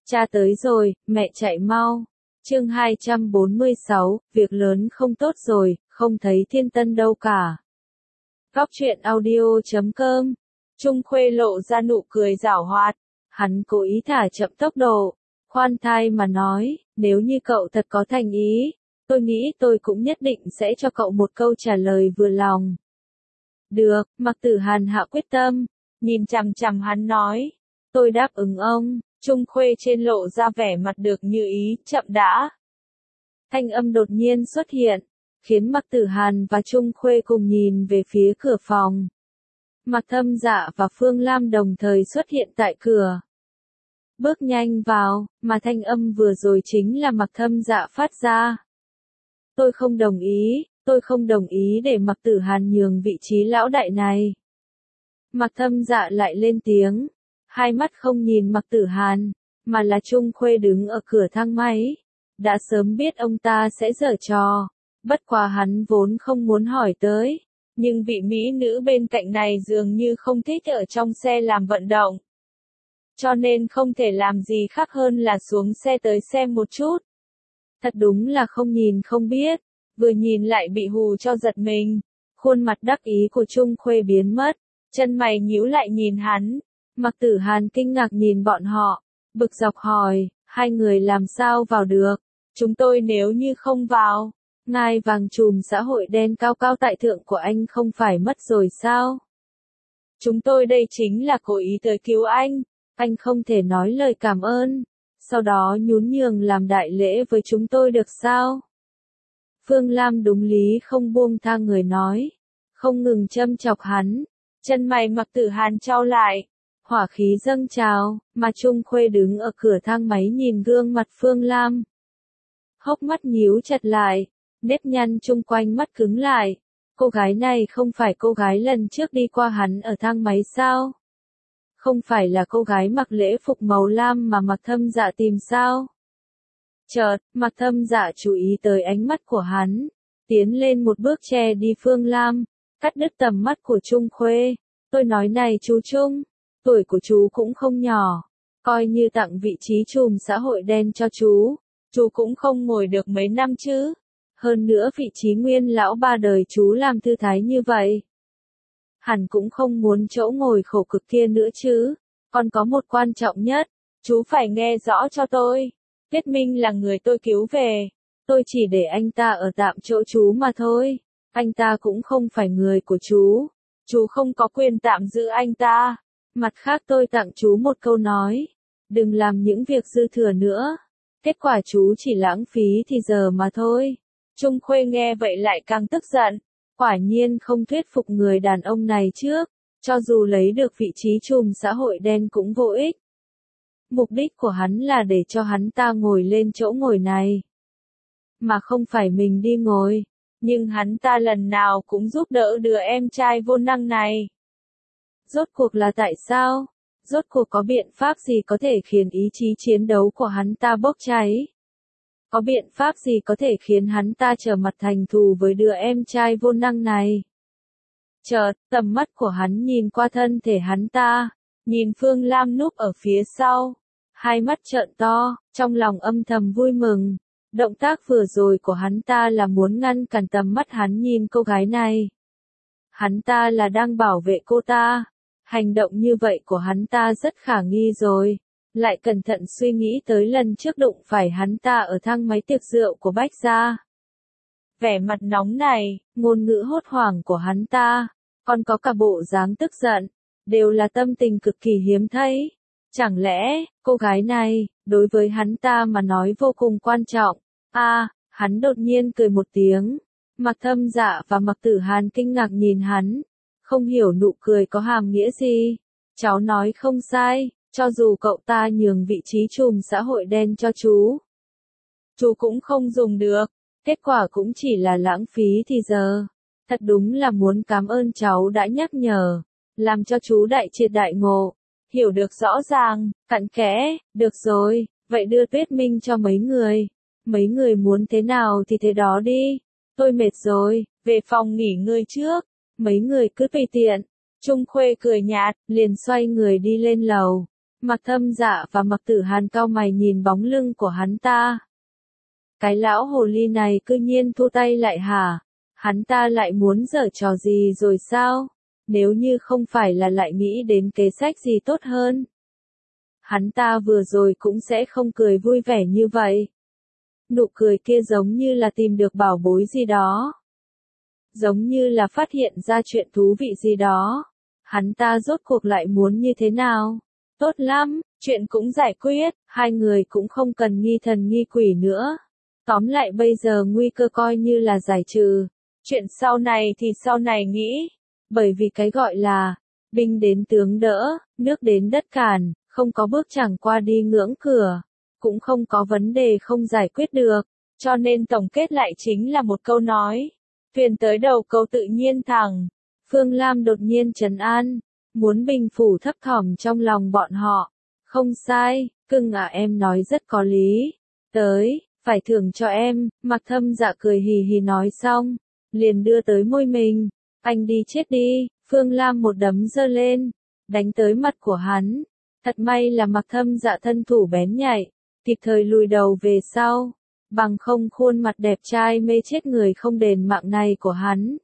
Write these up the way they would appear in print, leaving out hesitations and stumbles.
Cha tới rồi, mẹ chạy mau. Chương 246, việc lớn không tốt rồi, không thấy Thiên Tân đâu cả. Góc truyện audio.com. Trung Khuê lộ ra nụ cười giảo hoạt. Hắn cố ý thả chậm tốc độ. Khoan thai mà nói, nếu như cậu thật có thành ý, tôi nghĩ tôi cũng nhất định sẽ cho cậu một câu trả lời vừa lòng. Được, Mạc Tử Hàn hạ quyết tâm, nhìn chằm chằm hắn nói. Tôi đáp ứng ông. Trung Khuê trên lộ ra vẻ mặt được như ý, chậm đã. Thanh âm đột nhiên xuất hiện, khiến Mạc Tử Hàn và Trung Khuê cùng nhìn về phía cửa phòng. Mạc Thâm Dạ và Phương Lam đồng thời xuất hiện tại cửa. Bước nhanh vào, mà thanh âm vừa rồi chính là Mạc Thâm Dạ phát ra. Tôi không đồng ý để Mạc Tử Hàn nhường vị trí lão đại này. Mạc Thâm Dạ lại lên tiếng. Hai mắt không nhìn Mạc Tử Hàn, mà là Trung Khuê đứng ở cửa thang máy. Đã sớm biết ông ta sẽ giở trò, bất quá hắn vốn không muốn hỏi tới. Nhưng vị mỹ nữ bên cạnh này dường như không thích ở trong xe làm vận động. Cho nên không thể làm gì khác hơn là xuống xe tới xem một chút. Thật đúng là không nhìn không biết, vừa nhìn lại bị hù cho giật mình. Khuôn mặt đắc ý của Trung Khuê biến mất, chân mày nhíu lại nhìn hắn. Mạc Tử Hàn kinh ngạc nhìn bọn họ, bực dọc hỏi, hai người làm sao vào được, chúng tôi nếu như không vào, ngai vàng chùm xã hội đen cao cao tại thượng của anh không phải mất rồi sao? Chúng tôi đây chính là cố ý tới cứu anh không thể nói lời cảm ơn, sau đó nhún nhường làm đại lễ với chúng tôi được sao? Phương Lam đúng lý không buông tha người nói, không ngừng châm chọc hắn, chân mày Mạc Tử Hàn chau lại. Hỏa khí dâng trào, mà Trung Khuê đứng ở cửa thang máy nhìn gương mặt Phương Lam. Hốc mắt nhíu chặt lại, nếp nhăn chung quanh mắt cứng lại. Cô gái này không phải cô gái lần trước đi qua hắn ở thang máy sao? Không phải là cô gái mặc lễ phục màu lam mà Mạc Thâm Dạ tìm sao? Chợt, Mạc Thâm Dạ chú ý tới ánh mắt của hắn, tiến lên một bước che đi Phương Lam, cắt đứt tầm mắt của Trung Khuê. Tôi nói này chú Trung. Tuổi của chú cũng không nhỏ, coi như tặng vị trí trùm xã hội đen cho chú cũng không ngồi được mấy năm chứ. Hơn nữa vị trí nguyên lão ba đời chú làm thư thái như vậy. Hẳn cũng không muốn chỗ ngồi khổ cực kia nữa chứ. Còn có một quan trọng nhất, chú phải nghe rõ cho tôi. Tuyết Minh là người tôi cứu về. Tôi chỉ để anh ta ở tạm chỗ chú mà thôi. Anh ta cũng không phải người của chú. Chú không có quyền tạm giữ anh ta. Mặt khác tôi tặng chú một câu nói, đừng làm những việc dư thừa nữa, kết quả chú chỉ lãng phí thì giờ mà thôi. Trung Khuê nghe vậy lại càng tức giận, quả nhiên không thuyết phục người đàn ông này trước, cho dù lấy được vị trí trùm xã hội đen cũng vô ích. Mục đích của hắn là để cho hắn ta ngồi lên chỗ ngồi này, mà không phải mình đi ngồi, nhưng hắn ta lần nào cũng giúp đỡ đứa em trai vô năng này. Rốt cuộc là tại sao? Rốt cuộc có biện pháp gì có thể khiến ý chí chiến đấu của hắn ta bốc cháy? Có biện pháp gì có thể khiến hắn ta trở mặt thành thù với đứa em trai vô năng này? Chợt, tầm mắt của hắn nhìn qua thân thể hắn ta, nhìn Phương Lam núp ở phía sau, hai mắt trợn to, trong lòng âm thầm vui mừng. Động tác vừa rồi của hắn ta là muốn ngăn cản tầm mắt hắn nhìn cô gái này. Hắn ta là đang bảo vệ cô ta. Hành động như vậy của hắn ta rất khả nghi rồi. Lại cẩn thận suy nghĩ tới lần trước đụng phải hắn ta ở thang máy tiệc rượu của Bách Gia. Vẻ mặt nóng này, ngôn ngữ hốt hoảng của hắn ta, còn có cả bộ dáng tức giận, đều là tâm tình cực kỳ hiếm thấy. Chẳng lẽ, cô gái này, đối với hắn ta mà nói vô cùng quan trọng. Hắn đột nhiên cười một tiếng. Mạc Thâm Dạ và Mạc Tử Hàn kinh ngạc nhìn hắn. Không hiểu nụ cười có hàm nghĩa gì. Cháu nói không sai, cho dù cậu ta nhường vị trí trùm xã hội đen cho chú cũng không dùng được, kết quả cũng chỉ là lãng phí thì giờ. Thật đúng là muốn cảm ơn cháu đã nhắc nhở, làm cho chú đại triệt đại ngộ, hiểu được rõ ràng, cặn kẽ. Được rồi, vậy đưa Tuyết Minh cho mấy người muốn thế nào thì thế đó đi, tôi mệt rồi, về phòng nghỉ ngơi trước. Mấy người cứ tùy tiện. Trung Khuê cười nhạt, liền xoay người đi lên lầu. Mặc Thâm Dạ và Mặc Tử Hàn cau mày nhìn bóng lưng của hắn ta. Cái lão hồ ly này cư nhiên thu tay lại hả? Hắn ta lại muốn giở trò gì rồi sao? Nếu như không phải là lại nghĩ đến kế sách gì tốt hơn. Hắn ta vừa rồi cũng sẽ không cười vui vẻ như vậy. Nụ cười kia giống như là tìm được bảo bối gì đó. Giống như là phát hiện ra chuyện thú vị gì đó. Hắn ta rốt cuộc lại muốn như thế nào? Tốt lắm, chuyện cũng giải quyết, hai người cũng không cần nghi thần nghi quỷ nữa. Tóm lại bây giờ nguy cơ coi như là giải trừ. Chuyện sau này thì sau này nghĩ. Bởi vì cái gọi là, binh đến tướng đỡ, nước đến đất cản, không có bước chẳng qua đi ngưỡng cửa. Cũng không có vấn đề không giải quyết được. Cho nên tổng kết lại chính là một câu nói. Thuyền tới đầu câu tự nhiên thẳng. Phương Lam đột nhiên trấn an. Muốn bình phủ thấp thỏm trong lòng bọn họ. Không sai, cưng à, em nói rất có lý. Tới, phải thưởng cho em. Mặc Thâm Dạ cười hì hì nói xong. Liền đưa tới môi mình. Anh đi chết đi. Phương Lam một đấm giơ lên. Đánh tới mặt của hắn. Thật may là Mặc Thâm Dạ thân thủ bén nhạy. Kịp thời lùi đầu về sau. Bằng không khuôn mặt đẹp trai mê chết người không đền mạng này của hắn.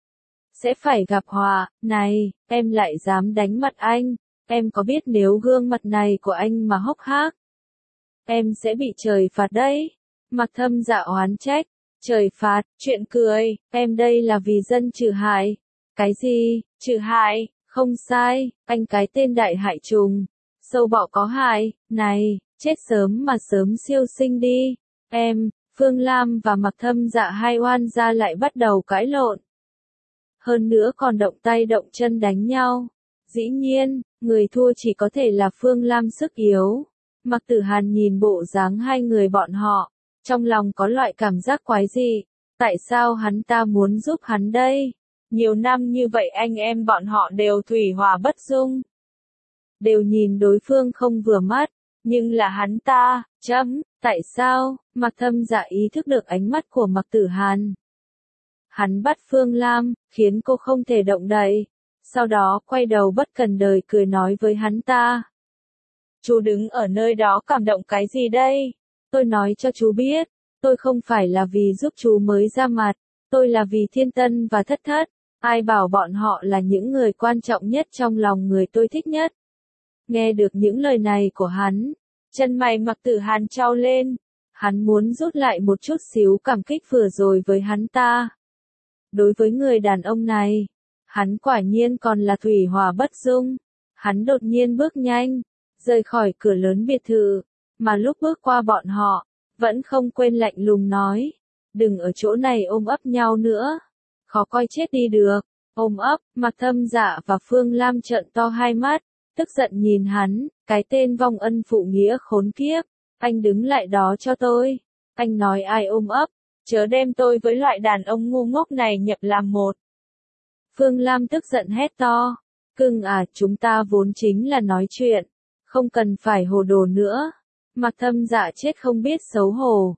Sẽ phải gặp họa. Này, em lại dám đánh mặt anh. Em có biết nếu gương mặt này của anh mà hốc hác, em sẽ bị trời phạt đấy. Mặc Thâm Dạ oán trách. Trời phạt, chuyện cười, em đây là vì dân trừ hại. Cái gì, trừ hại, không sai, anh cái tên đại hại trùng. Sâu bọ có hại, này, chết sớm mà sớm siêu sinh đi. Em, Phương Lam và Mặc Thâm Dạ hai oan gia lại bắt đầu cãi lộn. Hơn nữa còn động tay động chân đánh nhau. Dĩ nhiên, người thua chỉ có thể là Phương Lam sức yếu. Mặc Tử Hàn nhìn bộ dáng hai người bọn họ. Trong lòng có loại cảm giác quái dị. Tại sao hắn ta muốn giúp hắn đây? Nhiều năm như vậy anh em bọn họ đều thủy hòa bất dung. Đều nhìn đối phương không vừa mắt. Nhưng là hắn ta, tại sao? Mặc Thâm Dạ ý thức được ánh mắt của Mặc Tử Hàn. Hắn bắt Phương Lam, khiến cô không thể động đậy. Sau đó quay đầu bất cần đời cười nói với hắn ta. Chú đứng ở nơi đó cảm động cái gì đây? Tôi nói cho chú biết, tôi không phải là vì giúp chú mới ra mặt, tôi là vì Thiên Tân và Thất Thất. Ai bảo bọn họ là những người quan trọng nhất trong lòng người tôi thích nhất. Nghe được những lời này của hắn, chân mày Mặc Tử Hàn chau lên. Hắn muốn rút lại một chút xíu cảm kích vừa rồi với hắn ta. Đối với người đàn ông này, hắn quả nhiên còn là thủy hòa bất dung. Hắn đột nhiên bước nhanh, rời khỏi cửa lớn biệt thự, mà lúc bước qua bọn họ, vẫn không quên lạnh lùng nói. Đừng ở chỗ này ôm ấp nhau nữa. Khó coi chết đi được. Ôm ấp, Mặc Thâm Dạ và Phương Lam trợn to hai mắt, tức giận nhìn hắn, cái tên vong ân phụ nghĩa khốn kiếp. Anh đứng lại đó cho tôi. Anh nói ai ôm ấp, chớ đem tôi với loại đàn ông ngu ngốc này nhập làm một. Phương Lam tức giận hét to. Cưng à, chúng ta vốn chính là nói chuyện. Không cần phải hồ đồ nữa. Mặc Thâm Dạ chết không biết xấu hổ.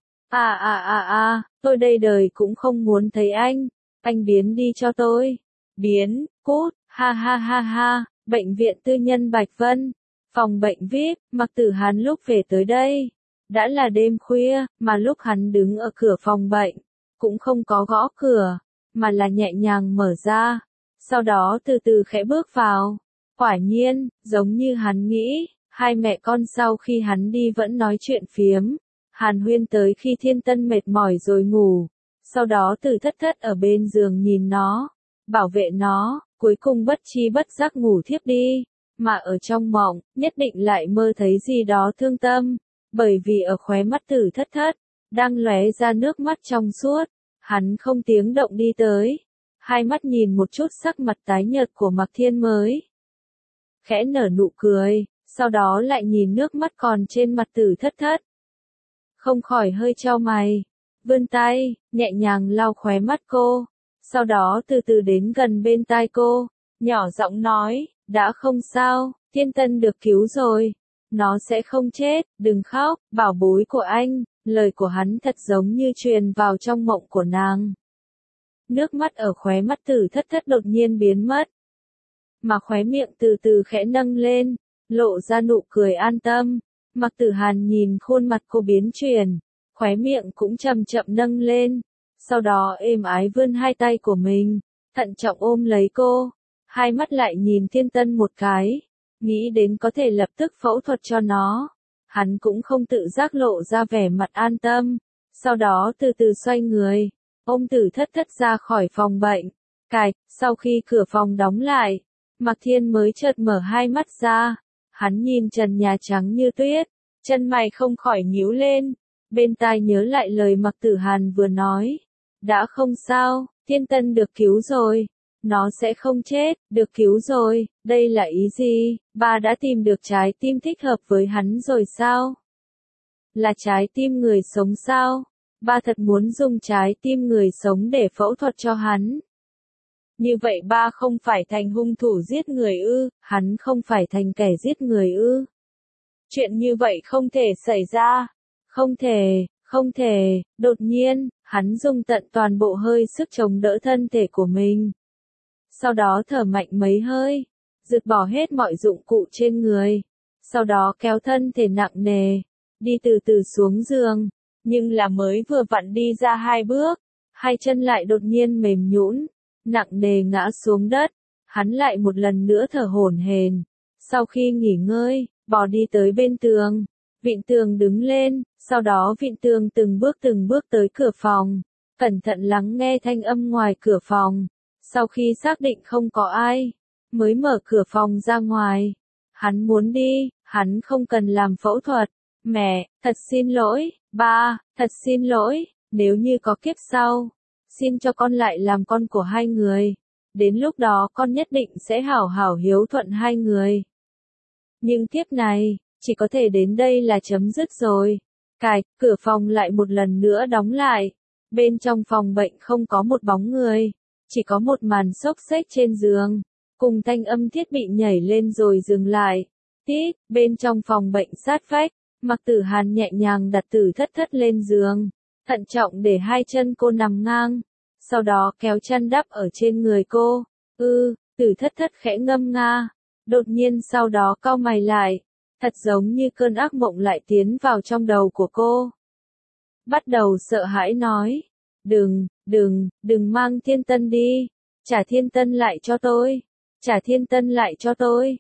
Tôi đây đời cũng không muốn thấy anh. Anh biến đi cho tôi. Biến, cút, ha ha ha ha. Bệnh viện tư nhân Bạch Vân. Phòng bệnh VIP, Mặc Tử Hàn lúc về tới đây. Đã là đêm khuya, mà lúc hắn đứng ở cửa phòng bệnh, cũng không có gõ cửa, mà là nhẹ nhàng mở ra. Sau đó từ từ khẽ bước vào. Quả nhiên, giống như hắn nghĩ, hai mẹ con sau khi hắn đi vẫn nói chuyện phiếm. Hàn huyên tới khi Thiên Tân mệt mỏi rồi ngủ. Sau đó Từ Thất Thất ở bên giường nhìn nó, bảo vệ nó, cuối cùng bất chi bất giác ngủ thiếp đi. Mà ở trong mộng, nhất định lại mơ thấy gì đó thương tâm. Bởi vì ở khóe mắt Từ Thất Thất, đang lóe ra nước mắt trong suốt. Hắn không tiếng động đi tới. Hai mắt nhìn một chút sắc mặt tái nhợt của Mặc Thiên mới. Khẽ nở nụ cười, sau đó lại nhìn nước mắt còn trên mặt Từ Thất Thất. Không khỏi hơi chau mày. Vươn tay, nhẹ nhàng lau khóe mắt cô. Sau đó từ từ đến gần bên tai cô. Nhỏ giọng nói, đã không sao, Thiên Tân được cứu rồi. Nó sẽ không chết, đừng khóc, bảo bối của anh. Lời của hắn thật giống như truyền vào trong mộng của nàng. Nước mắt ở khóe mắt Từ Thất Thất đột nhiên biến mất. Mà khóe miệng từ từ khẽ nâng lên. lộ ra nụ cười an tâm. Mạc Tử Hàn nhìn khuôn mặt cô biến chuyển, khóe miệng cũng chậm chậm nâng lên, sau đó êm ái vươn hai tay của mình, thận trọng ôm lấy cô, hai mắt lại nhìn Thiên Tân một cái, nghĩ đến có thể lập tức phẫu thuật cho nó. Hắn cũng không tự giác lộ ra vẻ mặt an tâm, sau đó từ từ xoay người, ôm Tử Thất Thất ra khỏi phòng bệnh. Sau khi cửa phòng đóng lại, Mạc Thiên mới chợt mở hai mắt ra, hắn nhìn trần nhà trắng như tuyết, chân mày không khỏi nhíu lên, bên tai nhớ lại lời Mạc Tử Hàn vừa nói. Đã không sao, Thiên Tân được cứu rồi, nó sẽ không chết, được cứu rồi, đây là ý gì, ba đã tìm được trái tim thích hợp với hắn rồi sao? Là trái tim người sống sao? Ba thật muốn dùng trái tim người sống để phẫu thuật cho hắn. Như vậy ba không phải thành hung thủ giết người ư, hắn không phải thành kẻ giết người ư. Chuyện như vậy không thể xảy ra. Không thể, đột nhiên, hắn dùng tận toàn bộ hơi sức chống đỡ thân thể của mình. Sau đó thở mạnh mấy hơi, rực bỏ hết mọi dụng cụ trên người. Sau đó kéo thân thể nặng nề, đi từ từ xuống giường. Nhưng là mới vừa vặn đi ra 2 bước, hai chân lại đột nhiên mềm nhũn, nặng nề ngã xuống đất. Hắn lại một lần nữa thở hổn hển. Sau khi nghỉ ngơi, bò đi tới bên tường, vịn tường đứng lên, sau đó vịn tường từng bước tới cửa phòng, cẩn thận lắng nghe thanh âm ngoài cửa phòng. Sau khi xác định không có ai, mới mở cửa phòng ra ngoài. Hắn muốn đi, hắn không cần làm phẫu thuật. Mẹ, thật xin lỗi, ba, thật xin lỗi, nếu như có kiếp sau, xin cho con lại làm con của hai người. Đến lúc đó con nhất định sẽ hảo hảo hiếu thuận hai người. Nhưng kiếp này, chỉ có thể đến đây là chấm dứt rồi. Cửa phòng lại một lần nữa đóng lại. Bên trong phòng bệnh không có một bóng người, chỉ có một màn xốc xếch trên giường, cùng thanh âm thiết bị nhảy lên rồi dừng lại. Tít, bên trong phòng bệnh sát vách, Mạc Tử Hàn nhẹ nhàng đặt Tử Thất Thất lên giường, thận trọng để hai chân cô nằm ngang, sau đó kéo chăn đắp ở trên người cô. Tử Thất Thất khẽ ngâm nga, đột nhiên sau đó cau mày lại, thật giống như cơn ác mộng lại tiến vào trong đầu của cô. Bắt đầu sợ hãi nói, đừng mang Thiên Tân đi, trả Thiên Tân lại cho tôi, trả Thiên Tân lại cho tôi.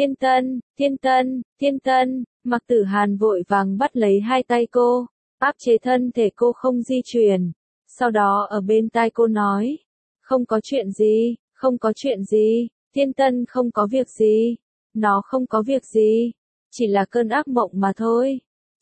Thiên Tân, Mạc Tử Hàn vội vàng bắt lấy hai tay cô, áp chế thân thể cô không di chuyển, sau đó ở bên tai cô nói, không có chuyện gì, Thiên Tân không có việc gì, nó không có việc gì, chỉ là cơn ác mộng mà thôi,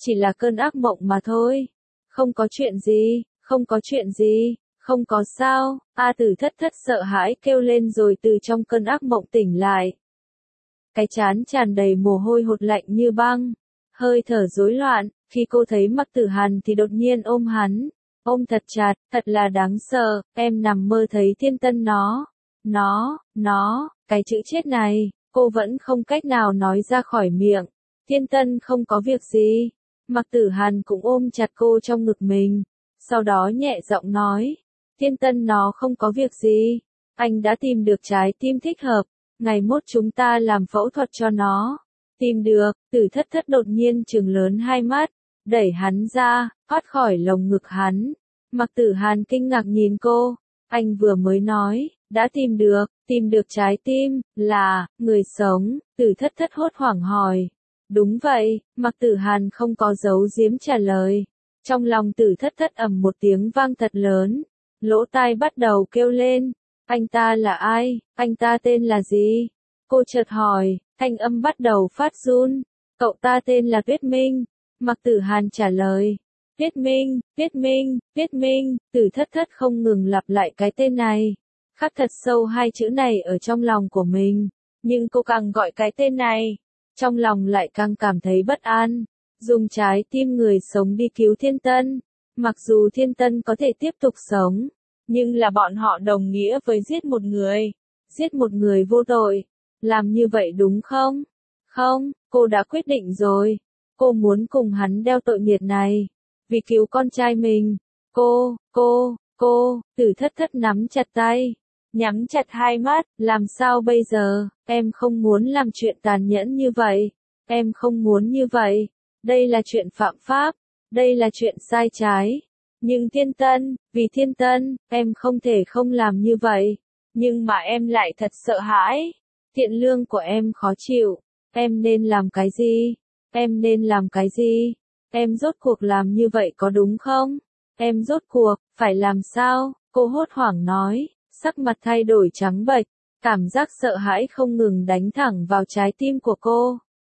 không có chuyện gì, không có sao. Tử Thất Thất sợ hãi kêu lên rồi từ trong cơn ác mộng tỉnh lại. Cái trán tràn đầy mồ hôi hột lạnh như băng, hơi thở rối loạn, khi cô thấy Mạc Tử Hàn thì đột nhiên ôm hắn, ôm thật chặt, thật là đáng sợ, em nằm mơ thấy Thiên Tân cái chữ chết này, cô vẫn không cách nào nói ra khỏi miệng. Thiên Tân không có việc gì. Mạc Tử Hàn cũng ôm chặt cô trong ngực mình, sau đó nhẹ giọng nói, Thiên Tân nó không có việc gì, anh đã tìm được trái tim thích hợp, ngày mốt chúng ta làm phẫu thuật cho nó. Tìm được, Tử Thất Thất đột nhiên trừng lớn hai mắt, đẩy hắn ra, thoát khỏi lồng ngực hắn. Mạc Tử Hàn kinh ngạc nhìn cô, anh vừa mới nói, đã tìm được trái tim, là, người sống. Tử Thất Thất hốt hoảng hỏi. Đúng vậy, Mạc Tử Hàn không có giấu giếm trả lời. Trong lòng Tử Thất Thất ầm một tiếng vang thật lớn, lỗ tai bắt đầu kêu lên, anh ta là ai, anh ta tên là gì? Cô chợt hỏi, thanh âm bắt đầu phát run, cậu ta tên là Tuyết Minh. Mạc Tử Hàn trả lời, Tuyết Minh, Tử Thất Thất không ngừng lặp lại cái tên này, khắc thật sâu hai chữ này ở trong lòng của mình, nhưng cô càng gọi cái tên này, trong lòng lại càng cảm thấy bất an. Dùng trái tim người sống đi cứu Thiên Tân, mặc dù Thiên Tân có thể tiếp tục sống, nhưng là bọn họ đồng nghĩa với giết một người vô tội. Làm như vậy đúng không? Không, cô đã quyết định rồi. Cô muốn cùng hắn đeo tội nghiệt này, vì cứu con trai mình. Cô, Tử Thất Thất nắm chặt tay, nhắm chặt hai mắt, làm sao bây giờ, em không muốn làm chuyện tàn nhẫn như vậy, em không muốn như vậy, đây là chuyện phạm pháp, đây là chuyện sai trái. Nhưng Thiên Tân, vì Thiên Tân, em không thể không làm như vậy, nhưng mà em lại thật sợ hãi, thiện lương của em khó chịu, em nên làm cái gì, em nên làm cái gì, em rốt cuộc làm như vậy có đúng không, em rốt cuộc, phải làm sao, cô hốt hoảng nói, sắc mặt thay đổi trắng bệch, cảm giác sợ hãi không ngừng đánh thẳng vào trái tim của cô,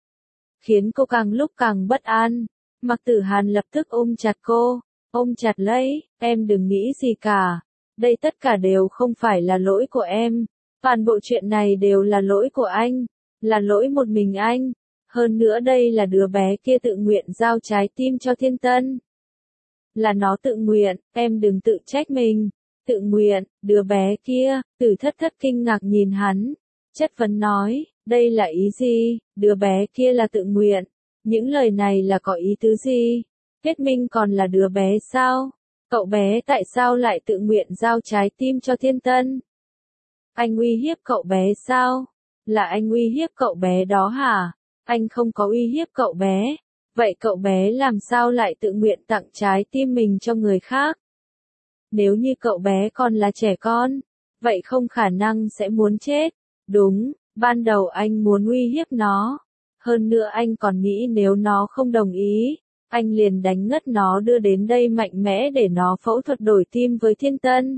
khiến cô càng lúc càng bất an. Mạc Tử Hàn lập tức ôm chặt cô, ôm chặt lấy, em đừng nghĩ gì cả, đây tất cả đều không phải là lỗi của em, toàn bộ chuyện này đều là lỗi của anh, là lỗi một mình anh, hơn nữa đây là đứa bé kia tự nguyện giao trái tim cho Thiên Tân. Là nó tự nguyện, em đừng tự trách mình, tự nguyện, đứa bé kia, Tử Thất Thất kinh ngạc nhìn hắn, chất vấn nói, đây là ý gì, đứa bé kia là tự nguyện, những lời này là có ý tứ gì? Kết Minh còn là đứa bé sao? Cậu bé tại sao lại tự nguyện giao trái tim cho Thiên Tân? Anh uy hiếp cậu bé sao? Là anh uy hiếp cậu bé đó hả? Anh không có uy hiếp cậu bé. Vậy cậu bé làm sao lại tự nguyện tặng trái tim mình cho người khác? Nếu như cậu bé còn là trẻ con, vậy không khả năng sẽ muốn chết. Đúng, ban đầu anh muốn uy hiếp nó. Hơn nữa anh còn nghĩ nếu nó không đồng ý, anh liền đánh ngất nó đưa đến đây mạnh mẽ để nó phẫu thuật đổi tim với Thiên Tân.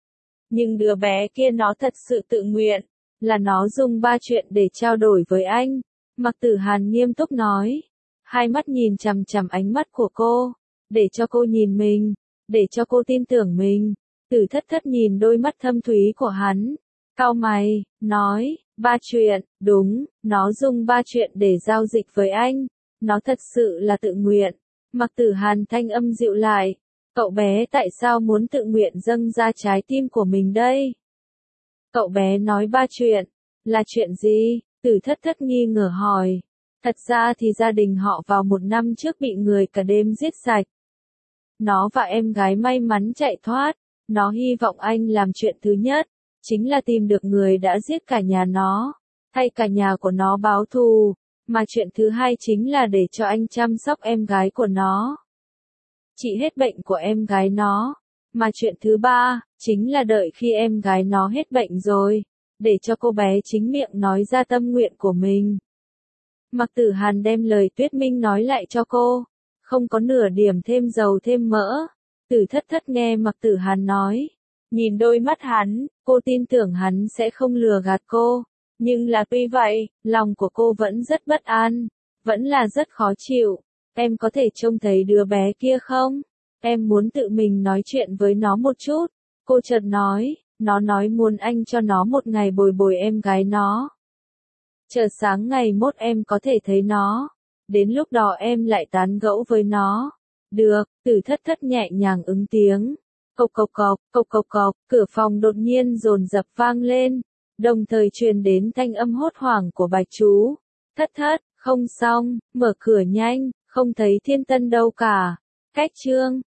Nhưng đứa bé kia nó thật sự tự nguyện, là nó dùng 3 chuyện để trao đổi với anh. Mạc Tử Hàn nghiêm túc nói, hai mắt nhìn chằm chằm ánh mắt của cô, để cho cô nhìn mình, để cho cô tin tưởng mình. Tử Thất Thất nhìn đôi mắt thâm thúy của hắn, cau mày, nói, 3 chuyện, đúng, nó dùng 3 chuyện để giao dịch với anh, nó thật sự là tự nguyện. Mạc Tử Hàn thanh âm dịu lại, cậu bé tại sao muốn tự nguyện dâng ra trái tim của mình đây? Cậu bé nói 3 chuyện, là chuyện gì? Tử Thất Thất nghi ngờ hỏi. Thật ra thì gia đình họ vào 1 năm trước bị người cả đêm giết sạch. Nó và em gái may mắn chạy thoát, nó hy vọng anh làm chuyện thứ nhất, chính là tìm được người đã giết cả nhà nó, thay cả nhà của nó báo thù, mà chuyện thứ hai chính là để cho anh chăm sóc em gái của nó, trị hết bệnh của em gái nó, mà chuyện thứ ba, chính là đợi khi em gái nó hết bệnh rồi, để cho cô bé chính miệng nói ra tâm nguyện của mình. Mạc Tử Hàn đem lời Tuyết Minh nói lại cho cô, không có nửa điểm thêm dầu thêm mỡ. Tử Thất Thất nghe Mạc Tử Hàn nói, nhìn đôi mắt hắn, cô tin tưởng hắn sẽ không lừa gạt cô, nhưng là tuy vậy, lòng của cô vẫn rất bất an, vẫn là rất khó chịu. Em có thể trông thấy đứa bé kia không? Em muốn tự mình nói chuyện với nó một chút. Cô chợt nói, nó nói muốn anh cho nó một ngày bồi bồi em gái nó. Chờ sáng ngày mốt em có thể thấy nó. Đến lúc đó em lại tán gẫu với nó. Được, Tử Thất Thất nhẹ nhàng ứng tiếng. Cộc cộc cộc, cộc cộc cộc, cửa phòng đột nhiên dồn dập vang lên. Đồng thời truyền đến thanh âm hốt hoảng của Bạch Chú. Thất Thất, không xong, mở cửa nhanh, không thấy Thiên Tân đâu cả. Cách chương